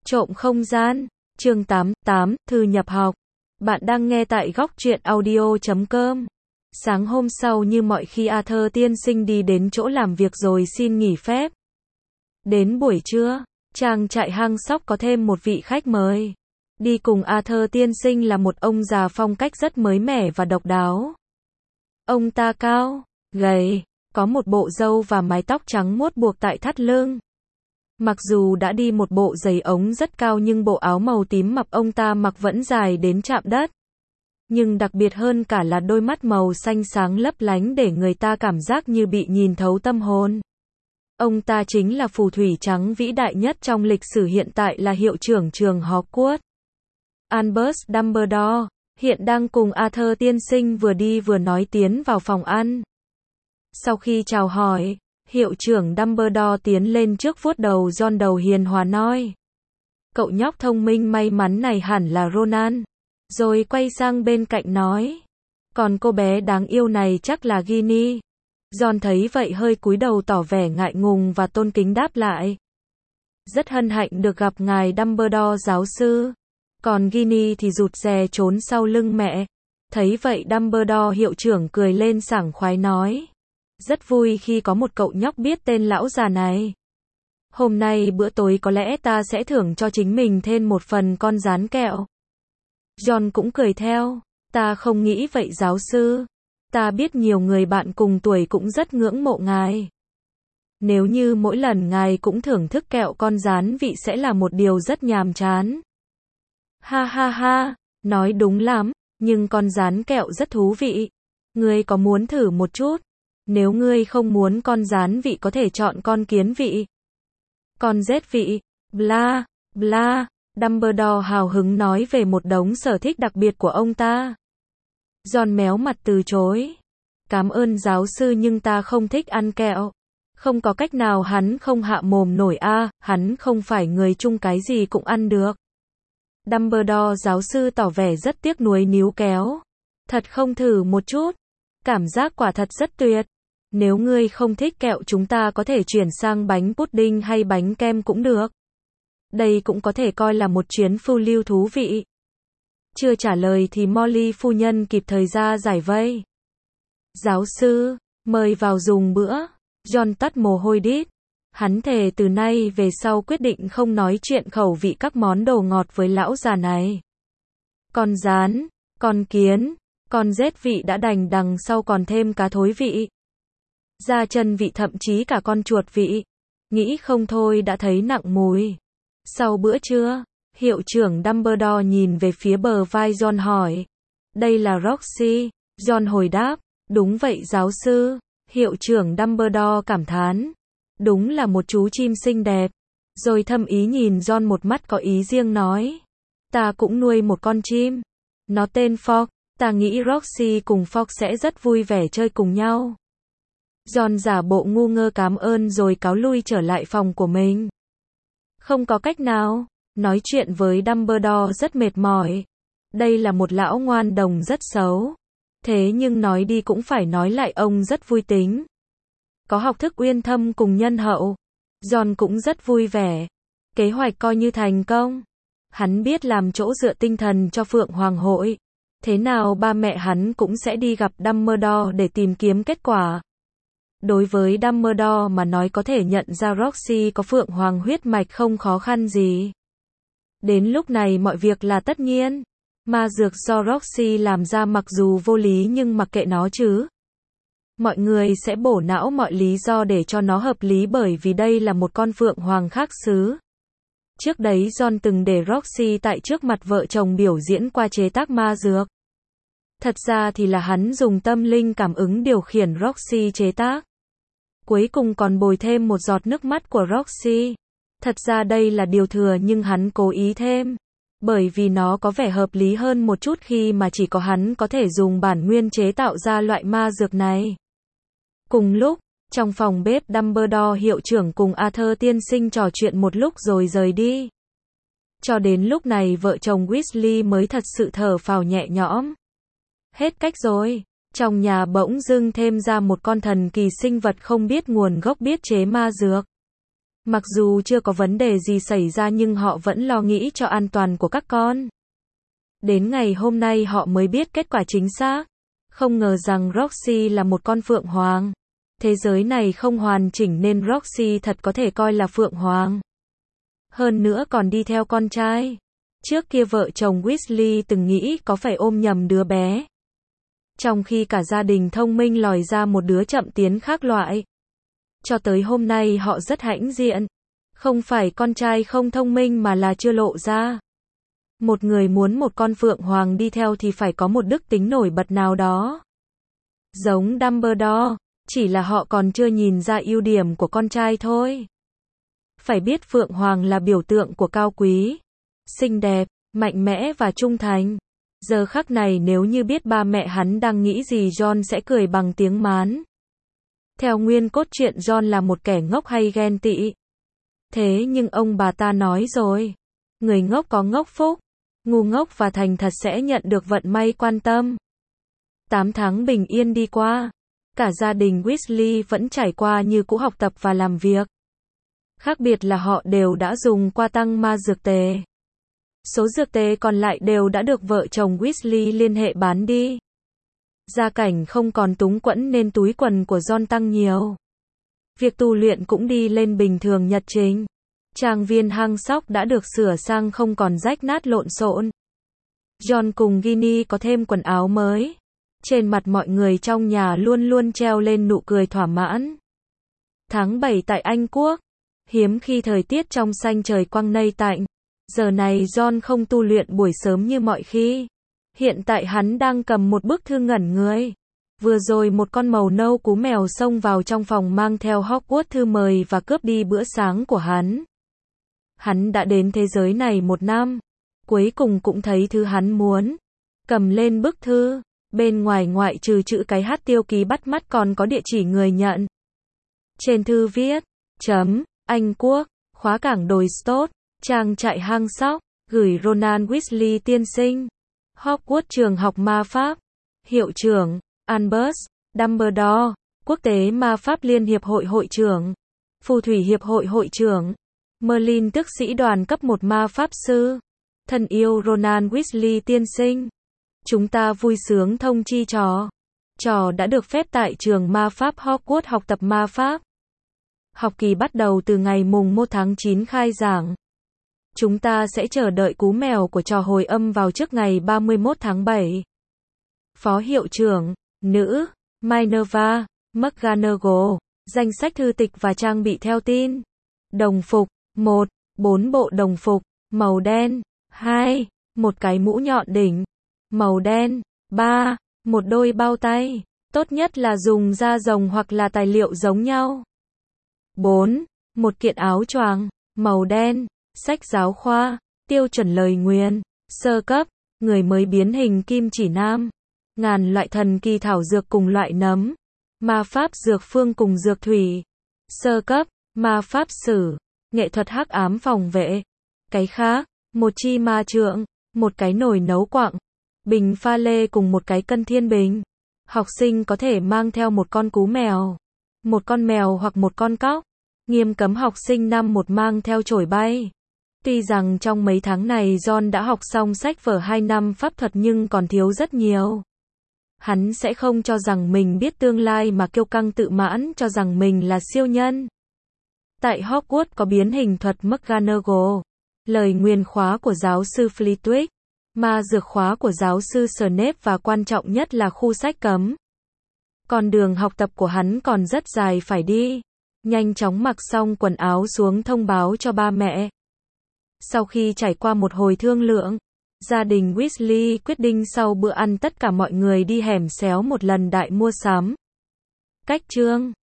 Trộm không gian, chương 88, thư nhập học. Bạn đang nghe tại góc truyện audio.com. Sáng hôm sau như mọi khi Arthur tiên sinh đi đến chỗ làm việc rồi xin nghỉ phép. Đến buổi trưa, trang trại hang sóc có thêm một vị khách mời. Đi cùng Arthur tiên sinh là một ông già phong cách rất mới mẻ và độc đáo. Ông ta cao, gầy, có một bộ râu và mái tóc trắng muốt buộc tại thắt lưng. Mặc dù đã đi một bộ giày ống rất cao nhưng bộ áo màu tím mập ông ta mặc vẫn dài đến chạm đất. Nhưng đặc biệt hơn cả là đôi mắt màu xanh sáng lấp lánh để người ta cảm giác như bị nhìn thấu tâm hồn. Ông ta chính là phù thủy trắng vĩ đại nhất trong lịch sử, hiện tại là hiệu trưởng trường Hogwarts. Albus Dumbledore, hiện đang cùng Arthur tiên sinh vừa đi vừa nói tiến vào phòng ăn. Sau khi chào hỏi, hiệu trưởng Dumbledore tiến lên trước vuốt đầu Ron đầu hiền hòa nói. Cậu nhóc thông minh may mắn này hẳn là Ronan. Rồi quay sang bên cạnh nói. Còn cô bé đáng yêu này chắc là Ginny. Ron thấy vậy hơi cúi đầu tỏ vẻ ngại ngùng và tôn kính đáp lại. Rất hân hạnh được gặp ngài Dumbledore giáo sư. Còn Ginny thì rụt rè trốn sau lưng mẹ. Thấy vậy Dumbledore hiệu trưởng cười lên sảng khoái nói. Rất vui khi có một cậu nhóc biết tên lão già này. Hôm nay bữa tối có lẽ ta sẽ thưởng cho chính mình thêm một phần con rán kẹo. John cũng cười theo. Ta không nghĩ vậy giáo sư. Ta biết nhiều người bạn cùng tuổi cũng rất ngưỡng mộ ngài. Nếu như mỗi lần ngài cũng thưởng thức kẹo con rán vị sẽ là một điều rất nhàm chán. Ha ha ha, nói đúng lắm, nhưng con rán kẹo rất thú vị. Ngươi có muốn thử một chút? Nếu ngươi không muốn con rán vị có thể chọn con kiến vị. Con rết vị, bla, bla, Dumbledore hào hứng nói về một đống sở thích đặc biệt của ông ta. Ron méo mặt từ chối. Cảm ơn giáo sư nhưng ta không thích ăn kẹo. Không có cách nào hắn không hạ mồm nổi hắn không phải người chung cái gì cũng ăn được. Dumbledore giáo sư tỏ vẻ rất tiếc nuối níu kéo. Thật không thử một chút. Cảm giác quả thật rất tuyệt. Nếu ngươi không thích kẹo chúng ta có thể chuyển sang bánh pudding hay bánh kem cũng được. Đây cũng có thể coi là một chuyến phiêu lưu thú vị. Chưa trả lời thì Molly phu nhân kịp thời ra giải vây. Giáo sư, mời vào dùng bữa. John tắt mồ hôi đít. Hắn thề từ nay về sau quyết định không nói chuyện khẩu vị các món đồ ngọt với lão già này. Con rán, con kiến, con rết vị đã đành, đằng sau còn thêm cá thối vị. Da chân vị, thậm chí cả con chuột vị. Nghĩ không thôi đã thấy nặng mùi. Sau bữa trưa, hiệu trưởng Dumbledore nhìn về phía bờ vai Ron hỏi. Đây là Roxy. Ron hồi đáp. Đúng vậy giáo sư. Hiệu trưởng Dumbledore cảm thán. Đúng là một chú chim xinh đẹp. Rồi thâm ý nhìn Ron một mắt có ý riêng nói. Ta cũng nuôi một con chim. Nó tên Fogg. Ta nghĩ Roxy cùng Fogg sẽ rất vui vẻ chơi cùng nhau. Ron giả bộ ngu ngơ cảm ơn rồi cáo lui trở lại phòng của mình. Không có cách nào, nói chuyện với Dumbledore rất mệt mỏi. Đây là một lão ngoan đồng rất xấu. Thế nhưng nói đi cũng phải nói lại, ông rất vui tính. Có học thức uyên thâm cùng nhân hậu. Ron cũng rất vui vẻ. Kế hoạch coi như thành công. Hắn biết làm chỗ dựa tinh thần cho Phượng Hoàng hội. Thế nào ba mẹ hắn cũng sẽ đi gặp Dumbledore để tìm kiếm kết quả. Đối với Dumbledore mà nói có thể nhận ra Roxy có Phượng Hoàng huyết mạch không khó khăn gì. Đến lúc này mọi việc là tất nhiên. Ma dược do Roxy làm ra mặc dù vô lý nhưng mặc kệ nó chứ. Mọi người sẽ bổ não mọi lý do để cho nó hợp lý bởi vì đây là một con Phượng Hoàng khác xứ. Trước đấy Ron từng để Roxy tại trước mặt vợ chồng biểu diễn qua chế tác ma dược. Thật ra thì là hắn dùng tâm linh cảm ứng điều khiển Roxy chế tác. Cuối cùng còn bồi thêm một giọt nước mắt của Roxy. Thật ra đây là điều thừa nhưng hắn cố ý thêm. Bởi vì nó có vẻ hợp lý hơn một chút khi mà chỉ có hắn có thể dùng bản nguyên chế tạo ra loại ma dược này. Cùng lúc, trong phòng bếp Dumbledore hiệu trưởng cùng Arthur tiên sinh trò chuyện một lúc rồi rời đi. Cho đến lúc này vợ chồng Weasley mới thật sự thở phào nhẹ nhõm. Hết cách rồi. Trong nhà bỗng dưng thêm ra một con thần kỳ sinh vật không biết nguồn gốc biết chế ma dược. Mặc dù chưa có vấn đề gì xảy ra nhưng họ vẫn lo nghĩ cho an toàn của các con. Đến ngày hôm nay họ mới biết kết quả chính xác. Không ngờ rằng Roxy là một con phượng hoàng. Thế giới này không hoàn chỉnh nên Roxy thật có thể coi là phượng hoàng. Hơn nữa còn đi theo con trai. Trước kia vợ chồng Weasley từng nghĩ có phải ôm nhầm đứa bé. Trong khi cả gia đình thông minh lòi ra một đứa chậm tiến khác loại. Cho tới hôm nay họ rất hãnh diện. Không phải con trai không thông minh mà là chưa lộ ra. Một người muốn một con phượng hoàng đi theo thì phải có một đức tính nổi bật nào đó. Giống Dumbledore, chỉ là họ còn chưa nhìn ra ưu điểm của con trai thôi. Phải biết phượng hoàng là biểu tượng của cao quý, xinh đẹp, mạnh mẽ và trung thành. Giờ khắc này nếu như biết ba mẹ hắn đang nghĩ gì John sẽ cười bằng tiếng mán. Theo nguyên cốt truyện John là một kẻ ngốc hay ghen tị. Thế nhưng ông bà ta nói rồi. Người ngốc có ngốc phúc. Ngu ngốc và thành thật sẽ nhận được vận may quan tâm. 8 tháng bình yên đi qua. Cả gia đình Weasley vẫn trải qua như cũ học tập và làm việc. Khác biệt là họ đều đã dùng qua tăng ma dược tề. Số dược tề còn lại đều đã được vợ chồng Weasley liên hệ bán đi. Gia cảnh không còn túng quẫn nên túi quần của John tăng nhiều. Việc tu luyện cũng đi lên bình thường nhật trình. Trang viên hang sóc đã được sửa sang không còn rách nát lộn xộn. John cùng Ginny có thêm quần áo mới. Trên mặt mọi người trong nhà luôn luôn treo lên nụ cười thỏa mãn. Tháng 7 tại Anh Quốc. Hiếm khi thời tiết trong xanh trời quang mây tạnh. Giờ này John không tu luyện buổi sớm như mọi khi. Hiện tại hắn đang cầm một bức thư ngẩn người. Vừa rồi một con màu nâu cú mèo xông vào trong phòng mang theo Hogwarts thư mời và cướp đi bữa sáng của hắn. Hắn đã đến thế giới này 1 năm. Cuối cùng cũng thấy thứ hắn muốn. Cầm lên bức thư. Bên ngoài ngoại trừ chữ cái H tiêu ký bắt mắt còn có địa chỉ người nhận. Trên thư viết. Anh Quốc. Khóa cảng đồi Stot. Trang trại hang sóc. Gửi Ronald Weasley tiên sinh. Hogwarts trường học ma pháp. Hiệu trưởng. Albus Dumbledore. Quốc tế ma pháp liên hiệp hội hội trưởng. Phù thủy hiệp hội hội trưởng. Merlin tức sĩ đoàn cấp 1 ma pháp sư. Thân yêu Ronald Weasley tiên sinh. Chúng ta vui sướng thông chi trò đã được phép tại trường ma pháp Hogwarts học tập ma pháp. Học kỳ bắt đầu từ ngày mùng 1 tháng 9 khai giảng. Chúng ta sẽ chờ đợi cú mèo của trò hồi âm vào trước ngày 31 tháng 7. Phó hiệu trưởng, nữ, Minerva, McGonagall. Danh sách thư tịch và trang bị theo tin. Đồng phục, 1, 4 bộ đồng phục, màu đen. 2, một cái mũ nhọn đỉnh, màu đen. 3, một đôi bao tay. Tốt nhất là dùng da rồng hoặc là tài liệu giống nhau. 4, một kiện áo choàng, màu đen. Sách giáo khoa, tiêu chuẩn lời nguyền, sơ cấp, người mới biến hình kim chỉ nam. Ngàn loại thần kỳ thảo dược cùng loại nấm. Ma pháp dược phương cùng dược thủy. Sơ cấp, ma pháp sử, nghệ thuật hắc ám phòng vệ. Cái khác, một chi ma trượng, một cái nồi nấu quặng, bình pha lê cùng một cái cân thiên bình. Học sinh có thể mang theo một con cú mèo, một con mèo hoặc một con cóc. Nghiêm cấm học sinh năm 1 mang theo chổi bay. Tuy rằng trong mấy tháng này John đã học xong sách vở 2 năm pháp thuật nhưng còn thiếu rất nhiều. Hắn sẽ không cho rằng mình biết tương lai mà kiêu căng tự mãn cho rằng mình là siêu nhân. Tại Hogwarts có biến hình thuật McGonagall, lời nguyền khóa của giáo sư Flitwick, ma dược khóa của giáo sư Snape và quan trọng nhất là khu sách cấm. Con đường học tập của hắn còn rất dài phải đi. Nhanh chóng mặc xong quần áo xuống thông báo cho ba mẹ. Sau khi trải qua một hồi thương lượng, gia đình Weasley quyết định sau bữa ăn tất cả mọi người đi hẻm xéo một lần đại mua sắm. Cách chương